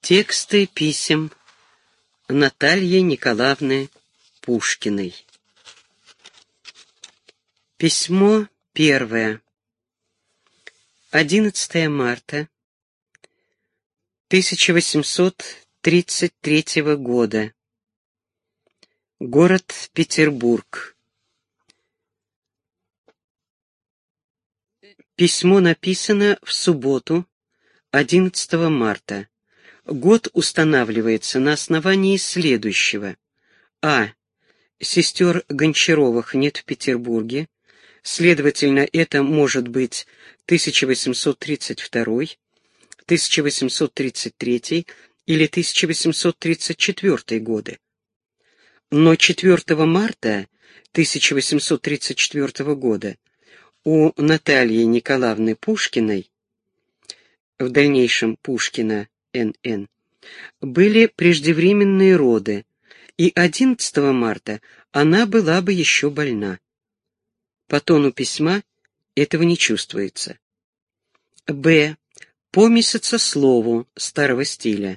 Тексты писем Натальи Николаевны Пушкиной. Письмо первое. 11 марта 1833 года. Город Петербург. Письмо написано в субботу, 11 марта. Год устанавливается на основании следующего. А. Сестер Гончаровых нет в Петербурге. Следовательно, это может быть 1832, 1833 или 1834 годы. Но 4 марта 1834 года у Натальи Николаевны Пушкиной, в дальнейшем Пушкина Н.Н., были преждевременные роды, и 11 марта она была бы еще больна. По тону письма этого не чувствуется. Б. По месяцеслову старого стиля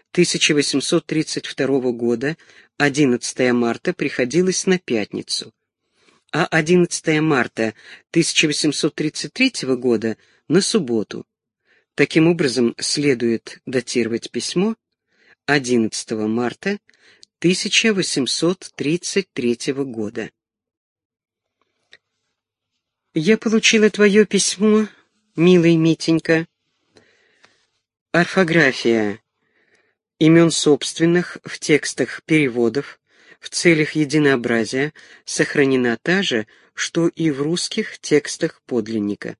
1832 года 11 марта приходилось на пятницу, а 11 марта 1833 года на субботу. Таким образом, следует датировать письмо 11 марта 1833 года. Я получила твое письмо, милый Митенька. Орфография имен собственных в текстах переводов в целях единообразия сохранена та же, что и в русских текстах подлинника.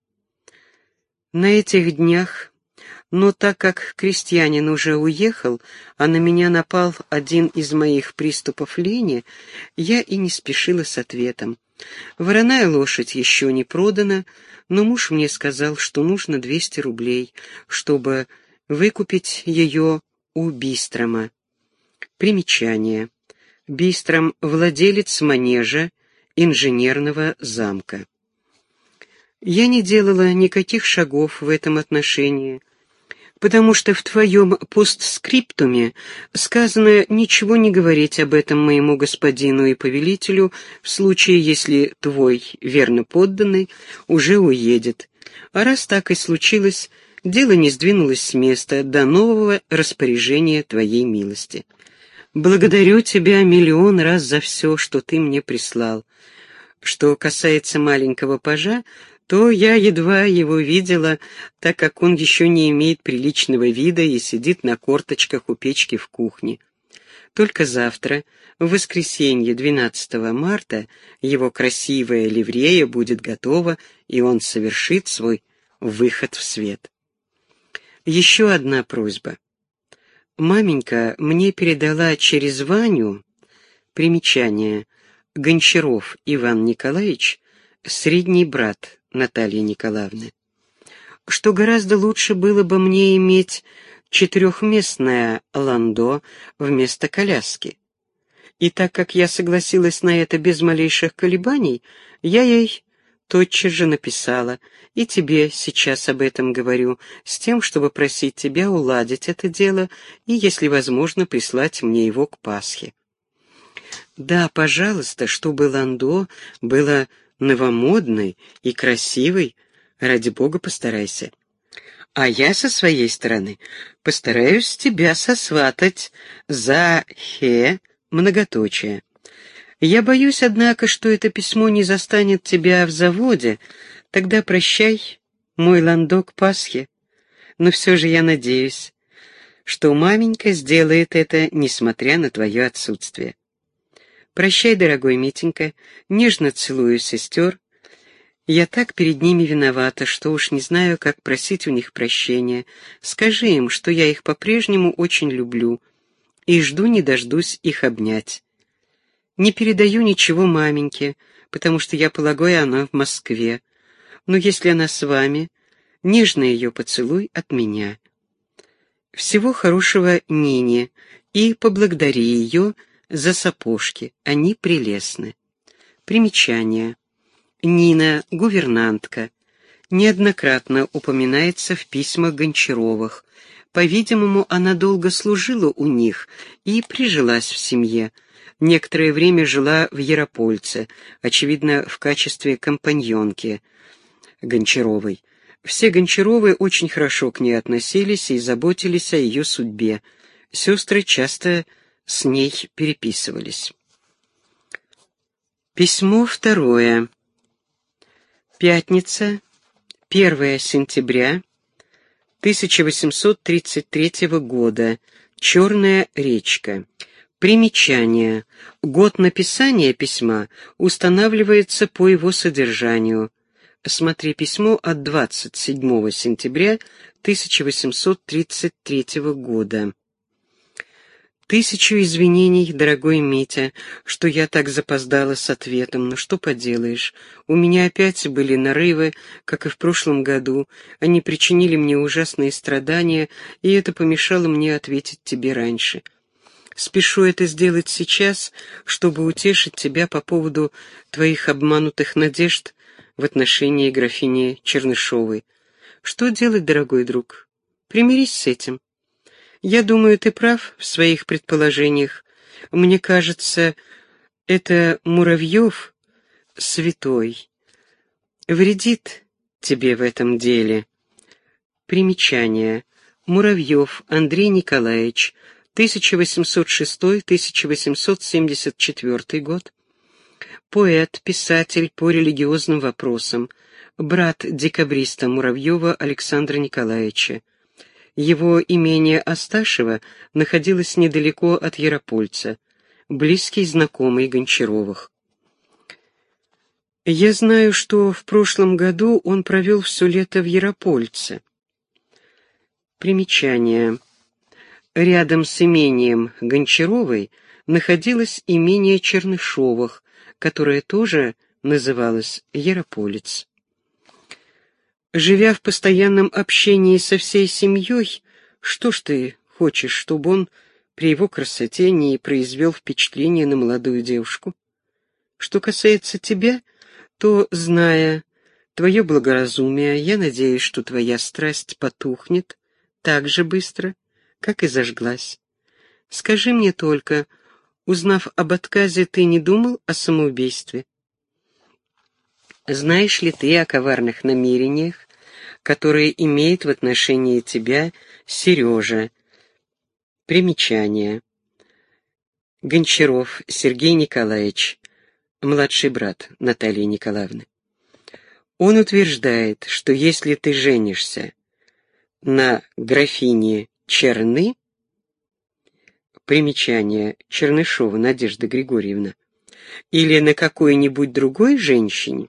На этих днях, но так как крестьянин уже уехал, а на меня напал один из моих приступов лени, я и не спешила с ответом. Вороная лошадь еще не продана, но муж мне сказал, что нужно 200 рублей, чтобы выкупить ее у Бистрома. Примечание. Бистром — владелец манежа инженерного замка. Я не делала никаких шагов в этом отношении, потому что в твоем постскриптуме сказано ничего не говорить об этом моему господину и повелителю в случае, если твой верно подданный уже уедет. А раз так и случилось, дело не сдвинулось с места до нового распоряжения твоей милости. Благодарю тебя миллион раз за все, что ты мне прислал. Что касается маленького пажа, то я едва его видела, так как он еще не имеет приличного вида и сидит на корточках у печки в кухне. Только завтра, в воскресенье 12 марта, его красивая ливрея будет готова, и он совершит свой выход в свет. Еще одна просьба. Маменька мне передала через Ваню, примечание, Гончаров Иван Николаевич, средний брат Натальи Николаевны, что гораздо лучше было бы мне иметь 4-местное ландо вместо коляски. И так как я согласилась на это без малейших колебаний, я ей тотчас же написала, и тебе сейчас об этом говорю, с тем, чтобы просить тебя уладить это дело и, если возможно, прислать мне его к Пасхе. Да, пожалуйста, чтобы ландо было новомодной и красивой, ради Бога постарайся. А я со своей стороны постараюсь тебя сосватать за многоточие. Я боюсь, однако, что это письмо не застанет тебя в заводе, тогда прощай, мой ландо, к Пасхе. Но все же я надеюсь, что маменька сделает это, несмотря на твое отсутствие. Прощай, дорогой Митенька, нежно целую сестер. Я так перед ними виновата, что уж не знаю, как просить у них прощения. Скажи им, что я их по-прежнему очень люблю и жду не дождусь их обнять. Не передаю ничего маменьке, потому что я полагаю, она в Москве. Но если она с вами, нежно ее поцелуй от меня. Всего хорошего Нине и поблагодари ее за сапожки, они прелестны. Примечание. Нина, гувернантка, неоднократно упоминается в письмах Гончаровых, По-видимому, она долго служила у них и прижилась в семье. Некоторое время жила в Яропольце, очевидно, в качестве компаньонки Гончаровой. Все Гончаровы очень хорошо к ней относились и заботились о ее судьбе. Сестры часто с ней переписывались. Письмо второе. Пятница, 1 сентября 1833 года. Черная речка. Примечание. Год написания письма устанавливается по его содержанию. Смотри письмо от 27 сентября 1833 года. Тысячу извинений, дорогой Митя, что я так запоздала с ответом, но что поделаешь. У меня опять были нарывы, как и в прошлом году. Они причинили мне ужасные страдания, и это помешало мне ответить тебе раньше. Спешу это сделать сейчас, чтобы утешить тебя по поводу твоих обманутых надежд в отношении графини Чернышовой. Что делать, дорогой друг? Примирись с этим. Я думаю, ты прав в своих предположениях. Мне кажется, это Муравьев, святой, вредит тебе в этом деле. Примечание. Муравьев Андрей Николаевич, 1806-1874 год. Поэт, писатель по религиозным вопросам, брат декабриста Муравьева Александра Николаевича. Его имение Асташево находилось недалеко от Яропольца, близкий знакомый Гончаровых. Я знаю, что в прошлом году он провел все лето в Яропольце. Примечание. Рядом с имением Гончаровой находилось имение Чернышовых, которое тоже называлось Ярополец. Живя в постоянном общении со всей семьей, что ж ты хочешь, чтобы он при его красоте не произвел впечатление на молодую девушку? Что касается тебя, то, зная твое благоразумие, я надеюсь, что твоя страсть потухнет так же быстро, как и зажглась. Скажи мне только, узнав об отказе, ты не думал о самоубийстве? Знаешь ли ты о коварных намерениях, которые имеет в отношении тебя Сережа? Примечание. Гончаров Сергей Николаевич, младший брат Натальи Николаевны. Он утверждает, что если ты женишься на графине Черны, примечание, Чернышова Надежда Григорьевна, или на какой-нибудь другой женщине,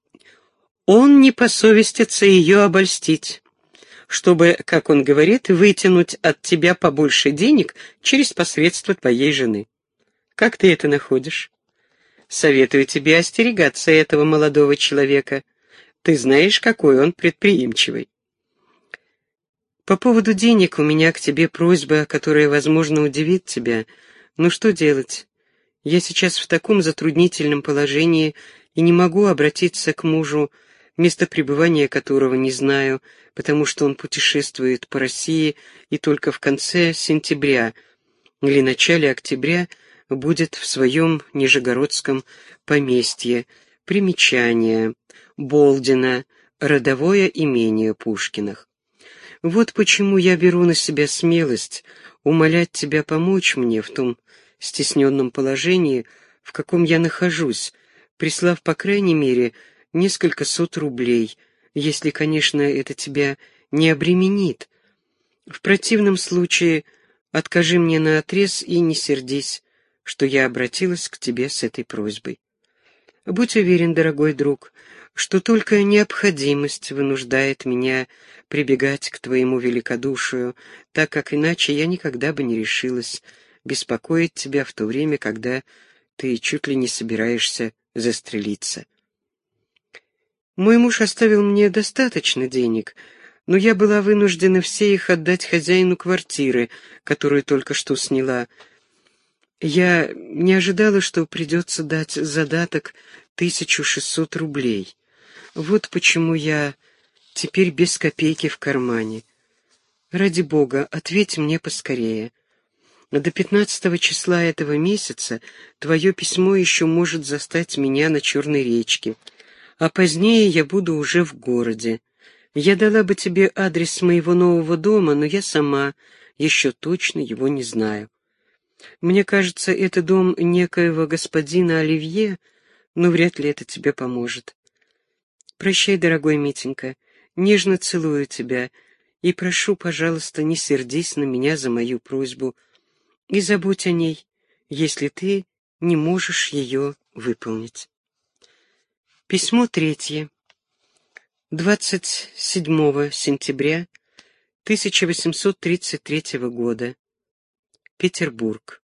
он не посовестится ее обольстить, чтобы, как он говорит, вытянуть от тебя побольше денег через посредство твоей жены. Как ты это находишь? Советую тебе остерегаться этого молодого человека. Ты знаешь, какой он предприимчивый. По поводу денег у меня к тебе просьба, которая, возможно, удивит тебя. Но что делать? Я сейчас в таком затруднительном положении и не могу обратиться к мужу, место пребывания которого не знаю, потому что он путешествует по России и только в конце сентября или начале октября будет в своем нижегородском поместье. Примечание. Болдино. Родовое имение Пушкиных. Вот почему я беру на себя смелость умолять тебя помочь мне в том стесненном положении, в каком я нахожусь, прислав, по крайней мере, несколько сот рублей, если, конечно, это тебя не обременит. В противном случае откажи мне наотрез и не сердись, что я обратилась к тебе с этой просьбой. Будь уверен, дорогой друг, что только необходимость вынуждает меня прибегать к твоему великодушию, так как иначе я никогда бы не решилась беспокоить тебя в то время, когда ты чуть ли не собираешься застрелиться. Мой муж оставил мне достаточно денег, но я была вынуждена все их отдать хозяину квартиры, которую только что сняла. Я не ожидала, что придется дать задаток 1600 рублей. Вот почему я теперь без копейки в кармане. Ради Бога, ответь мне поскорее. До 15 числа этого месяца твое письмо еще может застать меня на Черной речке, а позднее я буду уже в городе. Я дала бы тебе адрес моего нового дома, но я сама еще точно его не знаю. Мне кажется, это дом некоего господина Оливье, но вряд ли это тебе поможет. Прощай, дорогой Митенька, нежно целую тебя и прошу, пожалуйста, не сердись на меня за мою просьбу и забудь о ней, если ты не можешь ее выполнить. Письмо 3. 27 сентября 1833 года. Петербург.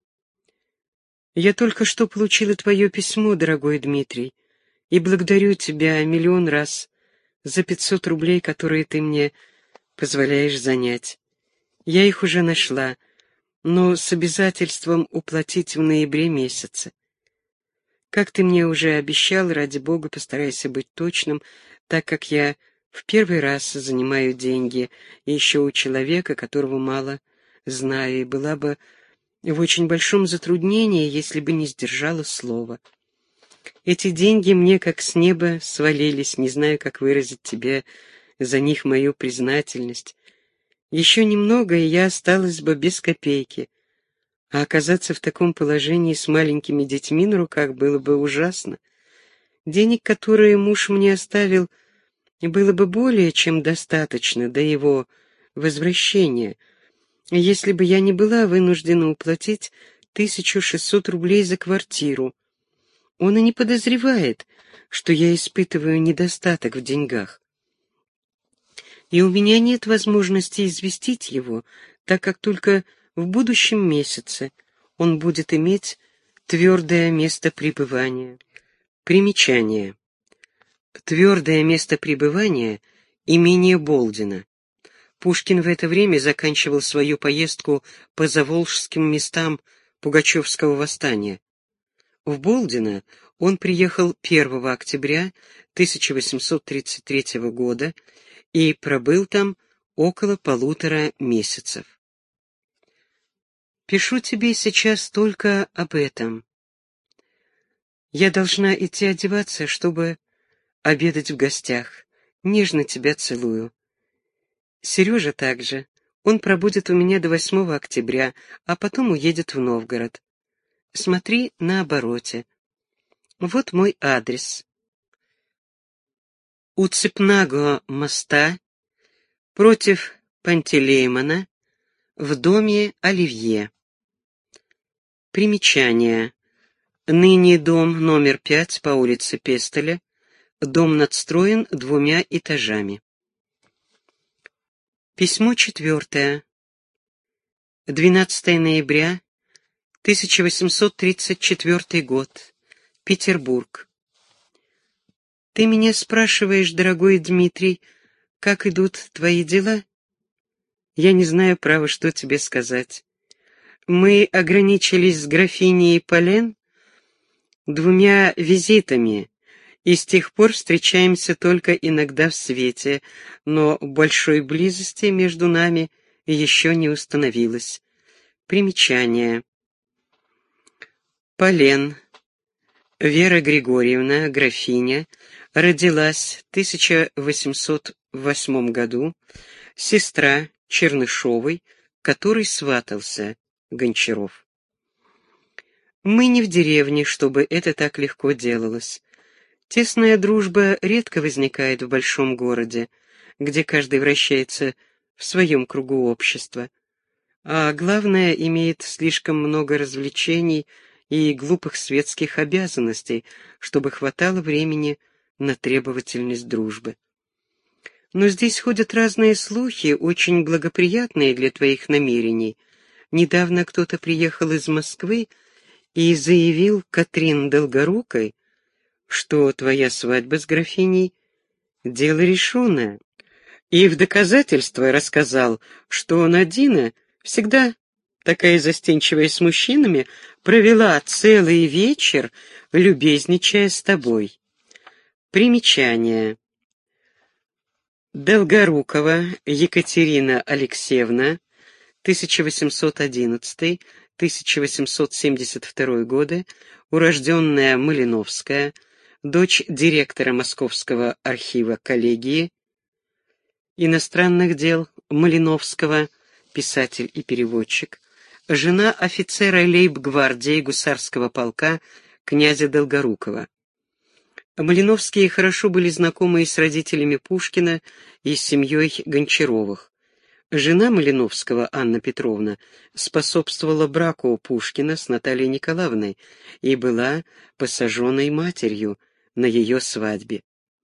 Я только что получила твое письмо, дорогой Дмитрий, и благодарю тебя миллион раз за 500 рублей, которые ты мне позволяешь занять. Я их уже нашла, но с обязательством уплатить в ноябре месяце. Как ты мне уже обещал, ради Бога, постарайся быть точным, так как я в первый раз занимаю деньги, и еще у человека, которого мало знаю, и была бы в очень большом затруднении, если бы не сдержала слова. Эти деньги мне как с неба свалились, не знаю, как выразить тебе за них мою признательность. Еще немного, и я осталась бы без копейки. А оказаться в таком положении с маленькими детьми на руках было бы ужасно. Денег, которые муж мне оставил, было бы более чем достаточно до его возвращения, если бы я не была вынуждена уплатить 1600 рублей за квартиру. Он и не подозревает, что я испытываю недостаток в деньгах. И у меня нет возможности известить его, так как только в будущем месяце он будет иметь твердое место пребывания. Примечание. Твердое место пребывания — имение Болдина. Пушкин в это время заканчивал свою поездку по заволжским местам Пугачевского восстания. В Болдино он приехал 1 октября 1833 года и пробыл там около 1,5 месяцев. Пишу тебе сейчас только об этом. Я должна идти одеваться, чтобы обедать в гостях. Нежно тебя целую. Сережа также. Он пробудет у меня до 8 октября, а потом уедет в Новгород. Смотри на обороте. Вот мой адрес. У Цепного моста, против Пантелеймона, в доме Оливье. Примечание. Ныне дом номер 5 по улице Пестеля. Дом надстроен 2 этажами. Письмо 4. 12 ноября 1834 год. Петербург. Ты меня спрашиваешь, дорогой Дмитрий, как идут твои дела? Я не знаю, право, что тебе сказать. Мы ограничились с графиней Полен 2 визитами, и с тех пор встречаемся только иногда в свете, но большой близости между нами еще не установилось. Примечание. Полен Вера Григорьевна, графиня, родилась в 1808 году, сестра Чернышовой, которой сватался Гончаров. Мы не в деревне, чтобы это так легко делалось. Тесная дружба редко возникает в большом городе, где каждый вращается в своем кругу общества, а главное, имеет слишком много развлечений и глупых светских обязанностей, чтобы хватало времени на требовательность дружбы. Но здесь ходят разные слухи, очень благоприятные для твоих намерений. Недавно кто-то приехал из Москвы и заявил Катрин Долгорукой, что твоя свадьба с графиней — дело решенное, и в доказательство рассказал, что Надина, всегда такая застенчивая с мужчинами, провела целый вечер, любезничая с тобой. Примечание. Долгорукова Екатерина Алексеевна, 1811-1872 годы, урожденная Малиновская, дочь директора Московского архива коллегии иностранных дел Малиновского, писатель и переводчик, жена офицера лейб-гвардии гусарского полка князя Долгорукова. Малиновские хорошо были знакомы и с родителями Пушкина, и с семьей Гончаровых. Жена Малиновского, Анна Петровна, способствовала браку Пушкина с Натальей Николаевной и была посаженной матерью на ее свадьбе.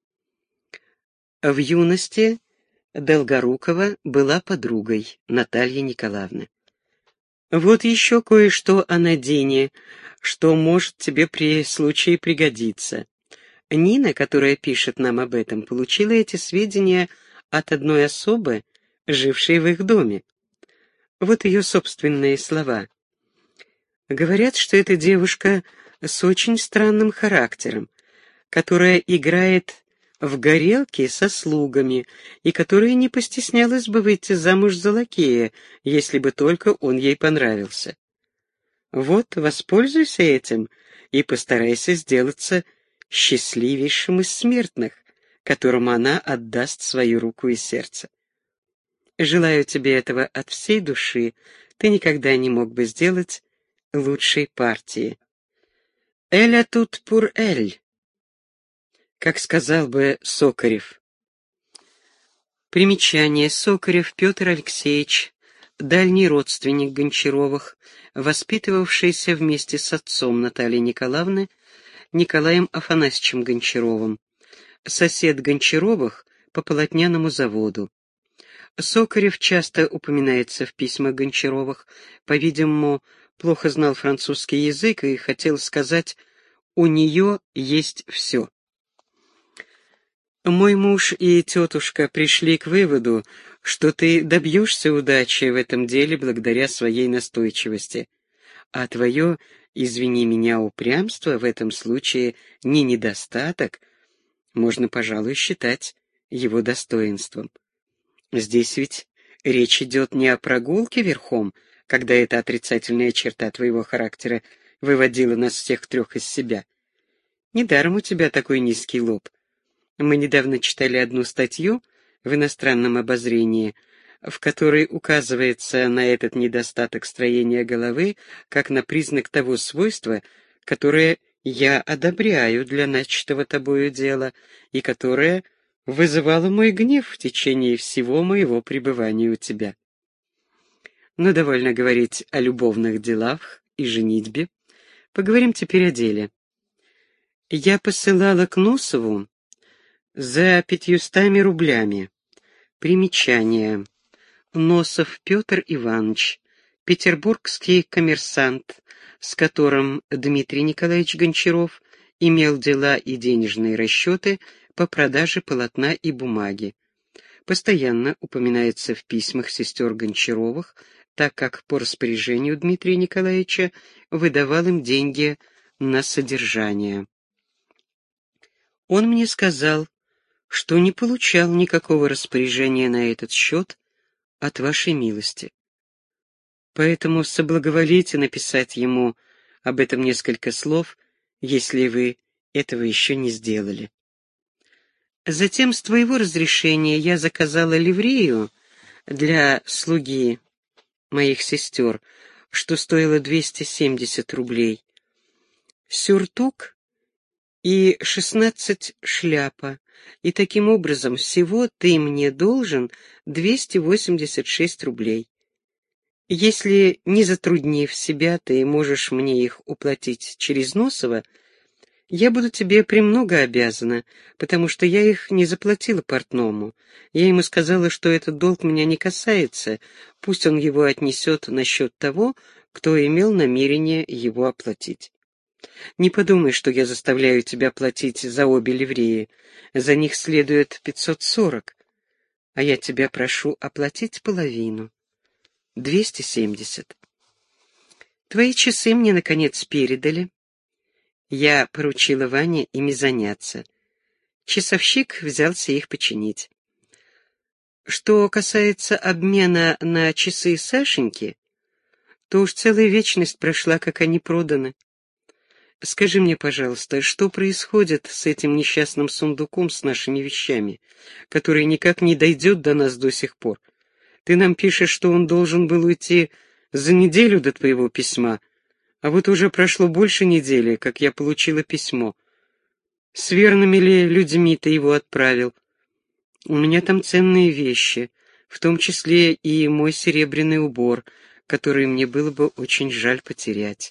В юности Долгорукова была подругой Натальи Николаевны. Вот еще кое-что о Надине, что может тебе при случае пригодиться. Нина, которая пишет нам об этом, получила эти сведения от одной особы, жившей в их доме. Вот ее собственные слова. Говорят, что эта девушка с очень странным характером, которая играет в горелки со слугами и которая не постеснялась бы выйти замуж за лакея, если бы только он ей понравился. Вот, воспользуйся этим и постарайся сделаться счастливейшим из смертных, которому она отдаст свою руку и сердце. Желаю тебе этого от всей души, ты никогда не мог бы сделать лучшей партии. «Эля тут пур эль», как сказал бы Сокарев. Примечание. Сокарев Петр Алексеевич, дальний родственник Гончаровых, воспитывавшийся вместе с отцом Натальи Николаевны, Николаем Афанасьевичем Гончаровым, сосед Гончаровых по полотняному заводу. Сокарев часто упоминается в письмах Гончаровых, по-видимому, плохо знал французский язык и хотел сказать «у нее есть все». Мой муж и тетушка пришли к выводу, что ты добьешься удачи в этом деле благодаря своей настойчивости, а твое, извини меня, упрямство в этом случае не недостаток, можно, пожалуй, считать его достоинством. Здесь ведь речь идет не о прогулке верхом, когда эта отрицательная черта твоего характера выводила нас всех трех из себя. Недаром у тебя такой низкий лоб. Мы недавно читали одну статью в иностранном обозрении, в которой указывается на этот недостаток строения головы как на признак того свойства, которое я одобряю для начатого тобою дела и которое вызывало мой гнев в течение всего моего пребывания у тебя. Но довольно говорить о любовных делах и женитьбе. Поговорим теперь о деле. Я посылала к Носову за 500 рублями. Примечание. Носов Петр Иванович, петербургский коммерсант, с которым Дмитрий Николаевич Гончаров имел дела и денежные расчеты по продаже полотна и бумаги. Постоянно упоминается в письмах сестер Гончаровых, так как по распоряжению Дмитрия Николаевича выдавал им деньги на содержание. Он мне сказал, что не получал никакого распоряжения на этот счет от вашей милости. Поэтому соблаговолите написать ему об этом несколько слов, если вы этого еще не сделали. Затем, с твоего разрешения, я заказала ливрею для слуги моих сестер, что стоило 270 рублей, сюртук и 16 шляпа, и таким образом всего ты мне должен 286 рублей. Если, не затруднив себя, ты можешь мне их уплатить через Носова, я буду тебе премного обязана, потому что я их не заплатила портному. Я ему сказала, что этот долг меня не касается, пусть он его отнесет на счет того, кто имел намерение его оплатить. Не подумай, что я заставляю тебя платить за обе ливреи. За них следует 540, а я тебя прошу оплатить половину. 270. Твои часы мне, наконец, передали. Я поручила Ване ими заняться. Часовщик взялся их починить. Что касается обмена на часы Сашеньки, то уж целая вечность прошла, как они проданы. Скажи мне, пожалуйста, что происходит с этим несчастным сундуком с нашими вещами, который никак не дойдет до нас до сих пор? Ты нам пишешь, что он должен был уйти за неделю до твоего письма, а вот уже прошло больше недели, как я получила письмо. С верными ли людьми ты его отправил? У меня там ценные вещи, в том числе и мой серебряный убор, который мне было бы очень жаль потерять.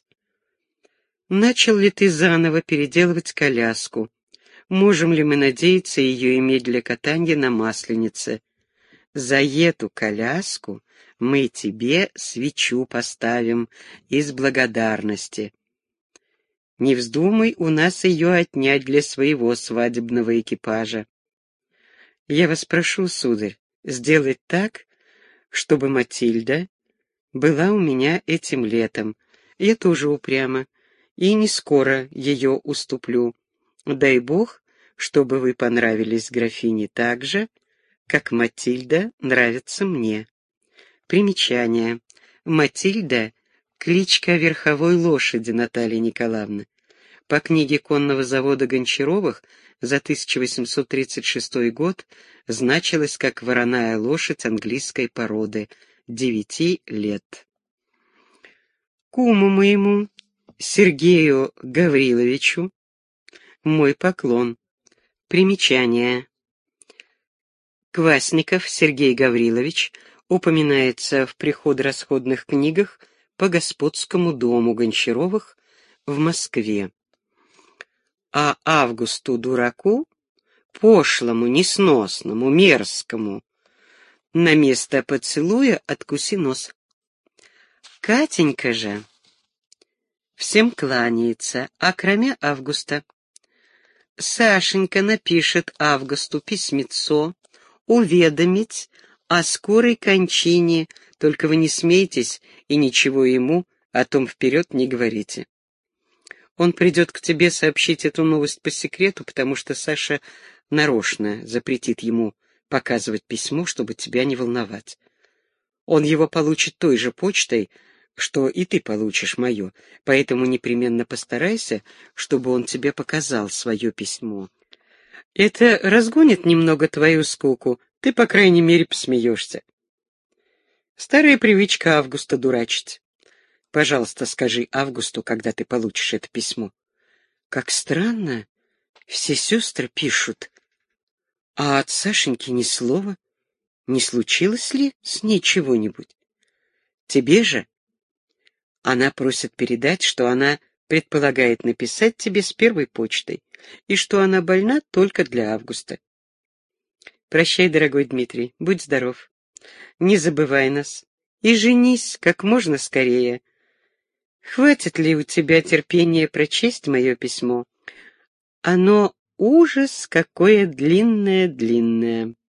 Начал ли ты заново переделывать коляску? Можем ли мы надеяться ее иметь для катания на Масленице? За эту коляску мы тебе свечу поставим из благодарности. Не вздумай у нас ее отнять для своего свадебного экипажа. Я вас прошу, сударь, сделать так, чтобы Матильда была у меня этим летом. Я тоже упряма, и не скоро ее уступлю. Дай Бог, чтобы вы понравились графине так же, как Матильда нравится мне. Примечание. Матильда — кличка верховой лошади Натальи Николаевны. По книге конного завода Гончаровых за 1836 год значилась как вороная лошадь английской породы, 9 лет. Куму моему, Сергею Гавриловичу, мой поклон. Примечание. Квасников Сергей Гаврилович упоминается в приходо-расходных книгах по господскому дому Гончаровых в Москве. А Августу дураку, пошлому, несносному, мерзкому, на место поцелуя откуси нос. Катенька же всем кланяется, окромя Августа. Сашенька напишет Августу письмецо, уведомить о скорой кончине, только вы не смейтесь и ничего ему о том вперед не говорите. Он придет к тебе сообщить эту новость по секрету, потому что Саша нарочно запретит ему показывать письмо, чтобы тебя не волновать. Он его получит той же почтой, что и ты получишь мое, поэтому непременно постарайся, чтобы он тебе показал свое письмо. Это разгонит немного твою скуку, ты, по крайней мере, посмеешься. Старая привычка Августа дурачить. Пожалуйста, скажи Августу, когда ты получишь это письмо. Как странно, все сестры пишут, а от Сашеньки ни слова. Не случилось ли с ней чего-нибудь? Тебе же? Она просит передать, что она предполагает написать тебе с первой почтой, и что она больна только для Августа. Прощай, дорогой Дмитрий, будь здоров. Не забывай нас и женись как можно скорее. Хватит ли у тебя терпения прочесть мое письмо? Оно ужас какое длинное-длинное.